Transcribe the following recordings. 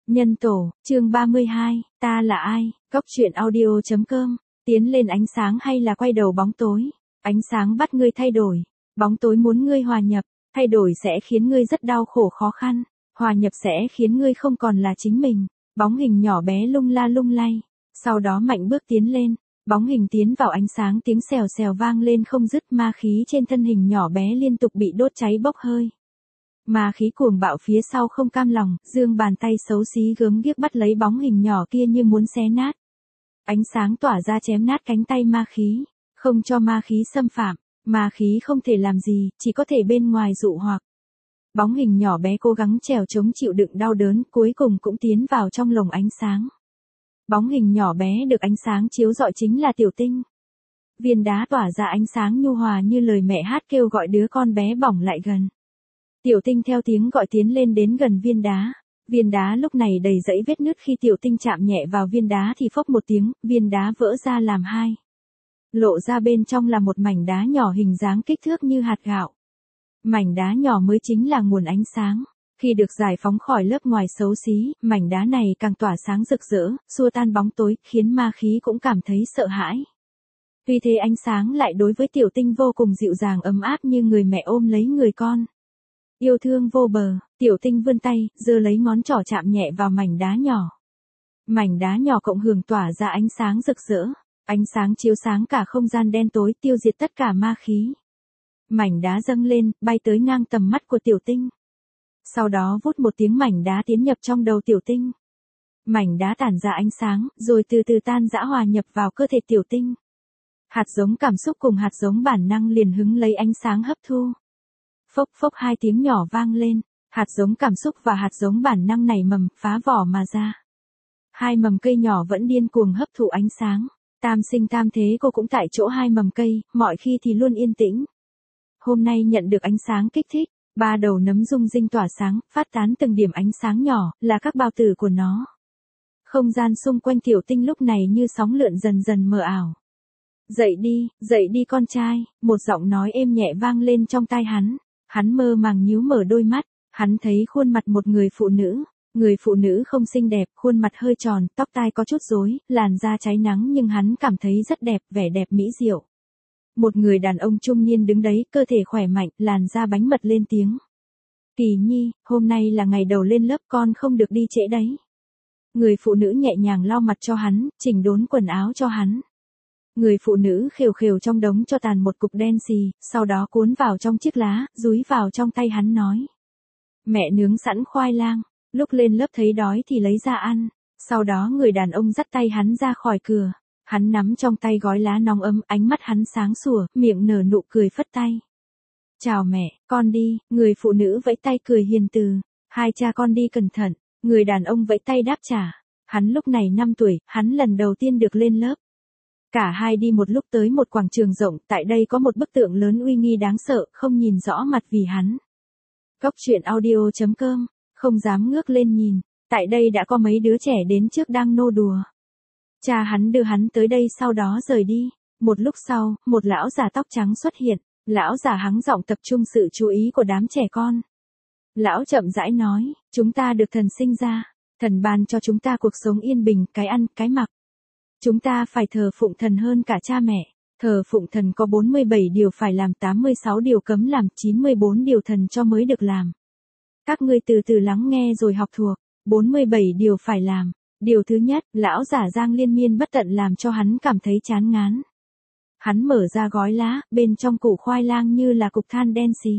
Nhân tổ, chương 32, ta là ai, Cốc truyện audio.com, tiến lên ánh sáng hay là quay đầu bóng tối, ánh sáng bắt ngươi thay đổi, bóng tối muốn ngươi hòa nhập, thay đổi sẽ khiến ngươi rất đau khổ khó khăn, hòa nhập sẽ khiến ngươi không còn là chính mình, bóng hình nhỏ bé lung la lung lay, sau đó mạnh bước tiến lên, bóng hình tiến vào ánh sáng tiếng xèo xèo vang lên không dứt ma khí trên thân hình nhỏ bé liên tục bị đốt cháy bốc hơi. Ma khí cuồng bạo phía sau không cam lòng, giương bàn tay xấu xí gớm ghiếc bắt lấy bóng hình nhỏ kia như muốn xé nát. Ánh sáng tỏa ra chém nát cánh tay ma khí, không cho ma khí xâm phạm, ma khí không thể làm gì, chỉ có thể bên ngoài dụ hoặc. Bóng hình nhỏ bé cố gắng trèo chống chịu đựng đau đớn, cuối cùng cũng tiến vào trong lồng ánh sáng. Bóng hình nhỏ bé được ánh sáng chiếu rọi chính là Tiểu Tinh. Viên đá tỏa ra ánh sáng nhu hòa như lời mẹ hát kêu gọi đứa con bé bỏng lại gần. Tiểu Tinh theo tiếng gọi tiến lên đến gần viên đá lúc này đầy dẫy vết nứt khi Tiểu Tinh chạm nhẹ vào viên đá thì phốc một tiếng, viên đá vỡ ra làm hai. Lộ ra bên trong là một mảnh đá nhỏ hình dáng kích thước như hạt gạo. Mảnh đá nhỏ mới chính là nguồn ánh sáng. Khi được giải phóng khỏi lớp ngoài xấu xí, mảnh đá này càng tỏa sáng rực rỡ, xua tan bóng tối, khiến ma khí cũng cảm thấy sợ hãi. Tuy thế ánh sáng lại đối với Tiểu Tinh vô cùng dịu dàng ấm áp như người mẹ ôm lấy người con. Yêu thương vô bờ, Tiểu Tinh vươn tay, giơ lấy ngón trỏ chạm nhẹ vào mảnh đá nhỏ. Mảnh đá nhỏ cộng hưởng tỏa ra ánh sáng rực rỡ, ánh sáng chiếu sáng cả không gian đen tối, tiêu diệt tất cả ma khí. Mảnh đá dâng lên, bay tới ngang tầm mắt của Tiểu Tinh. Sau đó vút một tiếng mảnh đá tiến nhập trong đầu Tiểu Tinh. Mảnh đá tản ra ánh sáng, rồi từ từ tan rã hòa nhập vào cơ thể Tiểu Tinh. Hạt giống cảm xúc cùng hạt giống bản năng liền hứng lấy ánh sáng hấp thu. Phốc phốc hai tiếng nhỏ vang lên, hạt giống cảm xúc và hạt giống bản năng nảy mầm, phá vỏ mà ra. Hai mầm cây nhỏ vẫn điên cuồng hấp thụ ánh sáng, tam sinh tam thế cô cũng tại chỗ hai mầm cây, mọi khi thì luôn yên tĩnh. Hôm nay nhận được ánh sáng kích thích, ba đầu nấm rung rinh tỏa sáng, phát tán từng điểm ánh sáng nhỏ, là các bao tử của nó. Không gian xung quanh Tiểu Tinh lúc này như sóng lượn dần dần mờ ảo. Dậy đi con trai, một giọng nói êm nhẹ vang lên trong tai hắn. Hắn mơ màng nhíu mở đôi mắt, hắn thấy khuôn mặt một người phụ nữ không xinh đẹp, khuôn mặt hơi tròn, tóc tai có chút rối, làn da cháy nắng nhưng hắn cảm thấy rất đẹp, vẻ đẹp mỹ diệu. Một người đàn ông trung niên đứng đấy, cơ thể khỏe mạnh, làn da bánh mật lên tiếng. Kỳ Nhi, hôm nay là ngày đầu lên lớp con không được đi trễ đấy. Người phụ nữ nhẹ nhàng lau mặt cho hắn, chỉnh đốn quần áo cho hắn. Người phụ nữ khều khều trong đống cho tàn một cục đen xì, sau đó cuốn vào trong chiếc lá, dúi vào trong tay hắn nói. Mẹ nướng sẵn khoai lang, lúc lên lớp thấy đói thì lấy ra ăn, sau đó người đàn ông dắt tay hắn ra khỏi cửa, hắn nắm trong tay gói lá nóng ấm, ánh mắt hắn sáng sủa, miệng nở nụ cười phất tay. Chào mẹ, con đi, người phụ nữ vẫy tay cười hiền từ, hai cha con đi cẩn thận, người đàn ông vẫy tay đáp trả, hắn lúc này 5 tuổi, hắn lần đầu tiên được lên lớp. Cả hai đi một lúc tới một quảng trường rộng, tại đây có một bức tượng lớn uy nghi đáng sợ, không nhìn rõ mặt vì hắn. Cốc truyện audio.com, không dám ngước lên nhìn, tại đây đã có mấy đứa trẻ đến trước đang nô đùa. Cha hắn đưa hắn tới đây sau đó rời đi, một lúc sau, một lão già tóc trắng xuất hiện, lão già hắng giọng tập trung sự chú ý của đám trẻ con. Lão chậm rãi nói, chúng ta được thần sinh ra, thần ban cho chúng ta cuộc sống yên bình, cái ăn, cái mặc. Chúng ta phải thờ phụng thần hơn cả cha mẹ, thờ phụng thần có 47 điều phải làm, 86 điều cấm làm, 94 điều thần cho mới được làm. Các ngươi từ từ lắng nghe rồi học thuộc, 47 điều phải làm. Điều thứ nhất, lão giả giang liên miên bất tận làm cho hắn cảm thấy chán ngán. Hắn mở ra gói lá, bên trong củ khoai lang như là cục than đen xì.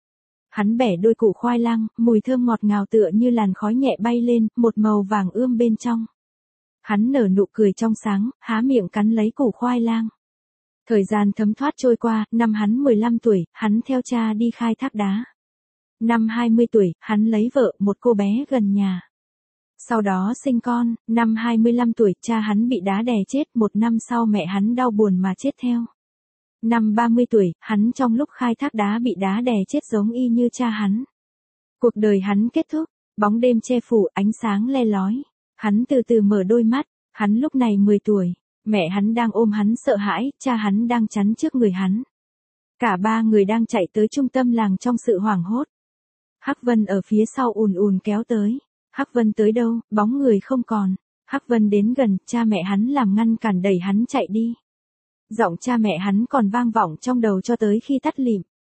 Hắn bẻ đôi củ khoai lang, mùi thơm ngọt ngào tựa như làn khói nhẹ bay lên, một màu vàng ươm bên trong. Hắn nở nụ cười trong sáng, há miệng cắn lấy củ khoai lang. Thời gian thấm thoát trôi qua, năm hắn 15 tuổi, hắn theo cha đi khai thác đá. Năm 20 tuổi, hắn lấy vợ, một cô bé gần nhà. Sau đó sinh con, năm 25 tuổi, cha hắn bị đá đè chết, 1 năm sau mẹ hắn đau buồn mà chết theo. Năm 30 tuổi, hắn trong lúc khai thác đá bị đá đè chết giống y như cha hắn. Cuộc đời hắn kết thúc, bóng đêm che phủ, ánh sáng le lói. Hắn từ từ mở đôi mắt, hắn lúc này 10 tuổi, mẹ hắn đang ôm hắn sợ hãi, cha hắn đang chắn trước người hắn. Cả ba người đang chạy tới trung tâm làng trong sự hoảng hốt. Hắc Vân ở phía sau ùn ùn kéo tới. Hắc Vân tới đâu, bóng người không còn. Hắc Vân đến gần, cha mẹ hắn làm ngăn cản đẩy hắn chạy đi. Giọng cha mẹ hắn còn vang vọng trong đầu cho tới khi tắt lịm.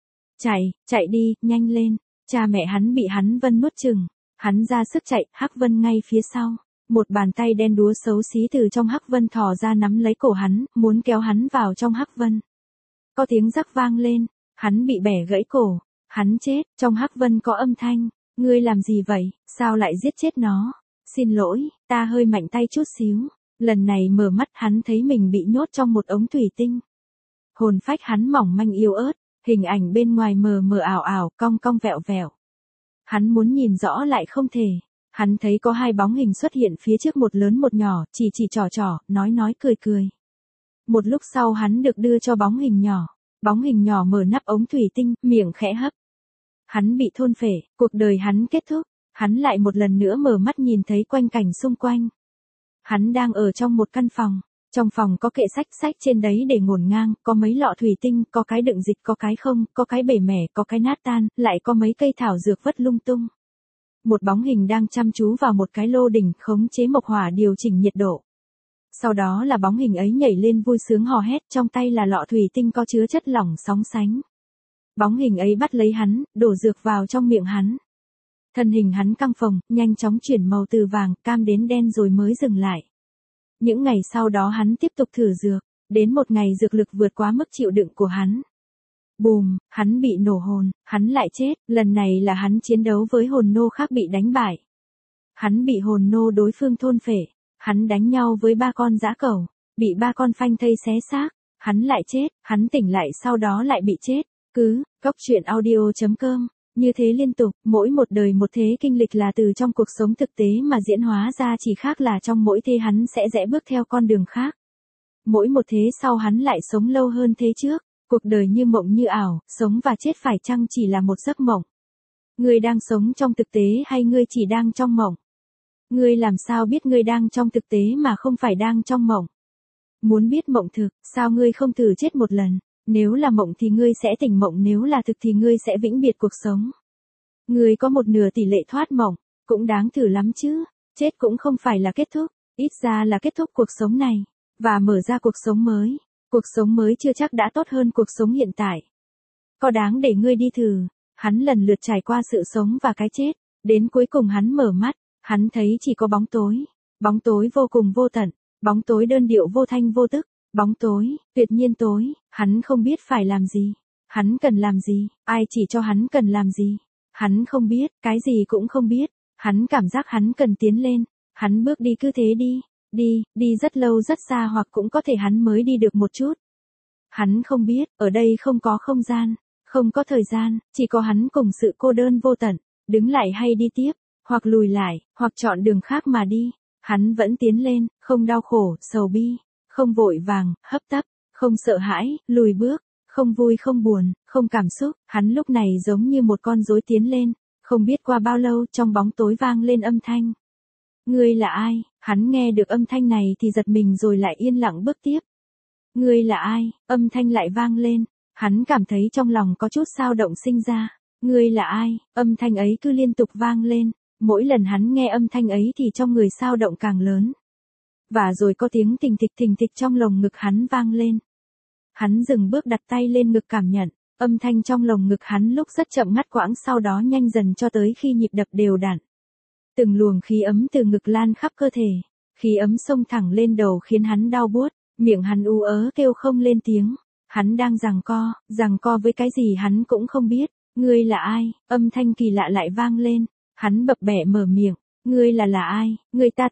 Chạy đi, nhanh lên. Cha mẹ hắn bị hắn Vân nuốt chừng. Hắn ra sức chạy, Hắc Vân ngay phía sau. Một bàn tay đen đúa xấu xí từ trong Hắc Vân thò ra nắm lấy cổ hắn, muốn kéo hắn vào trong Hắc Vân. Có tiếng rắc vang lên, hắn bị bẻ gãy cổ. Hắn chết, trong Hắc Vân có âm thanh. Ngươi làm gì vậy, sao lại giết chết nó? Xin lỗi, ta hơi mạnh tay chút xíu. Lần này mở mắt hắn thấy mình bị nhốt trong một ống thủy tinh. Hồn phách hắn mỏng manh yếu ớt, hình ảnh bên ngoài mờ mờ ảo ảo, cong cong vẹo vẹo. Hắn muốn nhìn rõ lại không thể. Hắn thấy có hai bóng hình xuất hiện phía trước, một lớn một nhỏ, chỉ trò, nói cười. Một lúc sau hắn được đưa cho bóng hình nhỏ. Bóng hình nhỏ mở nắp ống thủy tinh, miệng khẽ hấp. Hắn bị thôn phệ, cuộc đời hắn kết thúc. Hắn lại một lần nữa mở mắt nhìn thấy quanh cảnh xung quanh. Hắn đang ở trong một căn phòng. Trong phòng có kệ sách trên đấy để ngổn ngang, có mấy lọ thủy tinh, có cái đựng dịch, có cái không, có cái bể mẻ, có cái nát tan, lại có mấy cây thảo dược vất lung tung. Một bóng hình đang chăm chú vào một cái lô đỉnh khống chế mộc hỏa điều chỉnh nhiệt độ. Sau đó là bóng hình ấy nhảy lên vui sướng hò hét, trong tay là lọ thủy tinh có chứa chất lỏng sóng sánh. Bóng hình ấy bắt lấy hắn, đổ dược vào trong miệng hắn. Thân hình hắn căng phồng, nhanh chóng chuyển màu từ vàng, cam đến đen rồi mới dừng lại. Những ngày sau đó hắn tiếp tục thử dược, đến một ngày dược lực vượt quá mức chịu đựng của hắn. Bùm, hắn bị nổ hồn, hắn lại chết, lần này là hắn chiến đấu với hồn nô khác bị đánh bại. Hắn bị hồn nô đối phương thôn phệ, hắn đánh nhau với 3 con dã cẩu, bị 3 con phanh thây xé xác, hắn lại chết, hắn tỉnh lại sau đó lại bị chết. Cóc truyện audio.com. Như thế liên tục, mỗi một đời một thế kinh lịch là từ trong cuộc sống thực tế mà diễn hóa ra, chỉ khác là trong mỗi thế hắn sẽ rẽ bước theo con đường khác. Mỗi một thế sau hắn lại sống lâu hơn thế trước, cuộc đời như mộng như ảo, sống và chết phải chăng chỉ là một giấc mộng? Ngươi đang sống trong thực tế hay ngươi chỉ đang trong mộng? Ngươi làm sao biết ngươi đang trong thực tế mà không phải đang trong mộng? Muốn biết mộng thực, sao ngươi không thử chết một lần? Nếu là mộng thì ngươi sẽ tỉnh mộng, nếu là thực thì ngươi sẽ vĩnh biệt cuộc sống. Ngươi có một nửa tỷ lệ thoát mộng, cũng đáng thử lắm chứ. Chết cũng không phải là kết thúc, ít ra là kết thúc cuộc sống này, và mở ra cuộc sống mới. Cuộc sống mới chưa chắc đã tốt hơn cuộc sống hiện tại. Có đáng để ngươi đi thử. Hắn lần lượt trải qua sự sống và cái chết, đến cuối cùng hắn mở mắt, hắn thấy chỉ có bóng tối vô cùng vô tận, bóng tối đơn điệu vô thanh vô tức. Bóng tối, tuyệt nhiên tối, hắn không biết phải làm gì, hắn cần làm gì, ai chỉ cho hắn cần làm gì. Hắn không biết, cái gì cũng không biết, hắn cảm giác hắn cần tiến lên, hắn bước đi cứ thế đi rất lâu rất xa, hoặc cũng có thể hắn mới đi được một chút. Hắn không biết, ở đây không có không gian, không có thời gian, chỉ có hắn cùng sự cô đơn vô tận, đứng lại hay đi tiếp, hoặc lùi lại, hoặc chọn đường khác mà đi. Hắn vẫn tiến lên, không đau khổ, sầu bi. Không vội vàng, hấp tấp, không sợ hãi, lùi bước, không vui không buồn, không cảm xúc, hắn lúc này giống như một con rối tiến lên, không biết qua bao lâu trong bóng tối vang lên âm thanh. Ngươi là ai? Hắn nghe được âm thanh này thì giật mình rồi lại yên lặng bước tiếp. Ngươi là ai? Âm thanh lại vang lên, hắn cảm thấy trong lòng có chút dao động sinh ra. Ngươi là ai? Âm thanh ấy cứ liên tục vang lên, mỗi lần hắn nghe âm thanh ấy thì trong người dao động càng lớn. Và rồi có tiếng thình thịch trong lồng ngực hắn vang lên. Hắn dừng bước, đặt tay lên ngực cảm nhận, âm thanh trong lồng ngực hắn lúc rất chậm ngắt quãng, sau đó nhanh dần cho tới khi nhịp đập đều đặn. Từng luồng khí ấm từ ngực lan khắp cơ thể, khí ấm xông thẳng lên đầu khiến hắn đau buốt, miệng hắn ú ớ kêu không lên tiếng. Hắn đang giằng co với cái gì hắn cũng không biết. Ngươi là ai? Âm thanh kỳ lạ lại vang lên, hắn bập bẹ mở miệng. Ngươi là ai? Người ta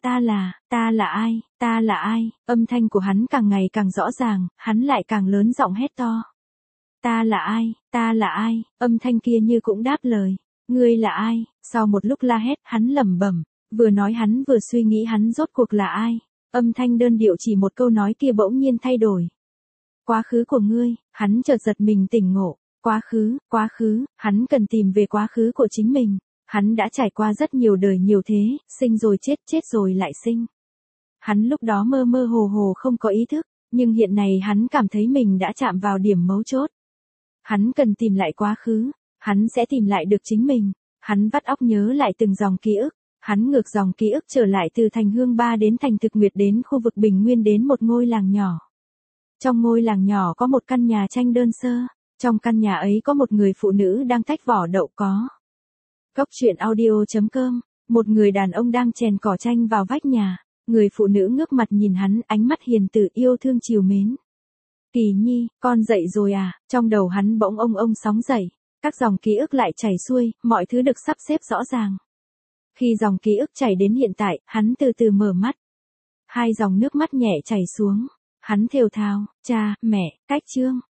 là ai? Âm thanh của hắn càng ngày càng rõ ràng, hắn lại càng lớn giọng hét to. Ta là ai? Âm thanh kia như cũng đáp lời. Ngươi là ai? Sau một lúc la hét, hắn lẩm bẩm, vừa nói hắn vừa suy nghĩ hắn rốt cuộc là ai. Âm thanh đơn điệu chỉ một câu nói kia bỗng nhiên thay đổi. Quá khứ của ngươi, hắn chợt giật mình tỉnh ngộ. Quá khứ, hắn cần tìm về quá khứ của chính mình. Hắn đã trải qua rất nhiều đời nhiều thế, sinh rồi chết, chết rồi lại sinh. Hắn lúc đó mơ mơ hồ hồ không có ý thức, nhưng hiện nay hắn cảm thấy mình đã chạm vào điểm mấu chốt. Hắn cần tìm lại quá khứ, hắn sẽ tìm lại được chính mình. Hắn vắt óc nhớ lại từng dòng ký ức, Hắn ngược dòng ký ức trở lại từ thành Hương Ba đến thành Thực Nguyệt đến khu vực Bình Nguyên đến một ngôi làng nhỏ. Trong ngôi làng nhỏ có một căn nhà tranh đơn sơ, trong căn nhà ấy có một người phụ nữ đang tách vỏ đậu có. Cốc truyện audio.com, một người đàn ông đang chèn cỏ tranh vào vách nhà, người phụ nữ ngước mặt nhìn hắn, ánh mắt hiền từ yêu thương trìu mến. Kỳ Nhi, con dậy rồi à? Trong đầu hắn bỗng ông sóng dậy, các dòng ký ức lại chảy xuôi, mọi thứ được sắp xếp rõ ràng. Khi dòng ký ức chảy đến hiện tại, hắn từ từ mở mắt. Hai dòng nước mắt nhẹ chảy xuống, hắn thều thào, cha, mẹ, cách Trương,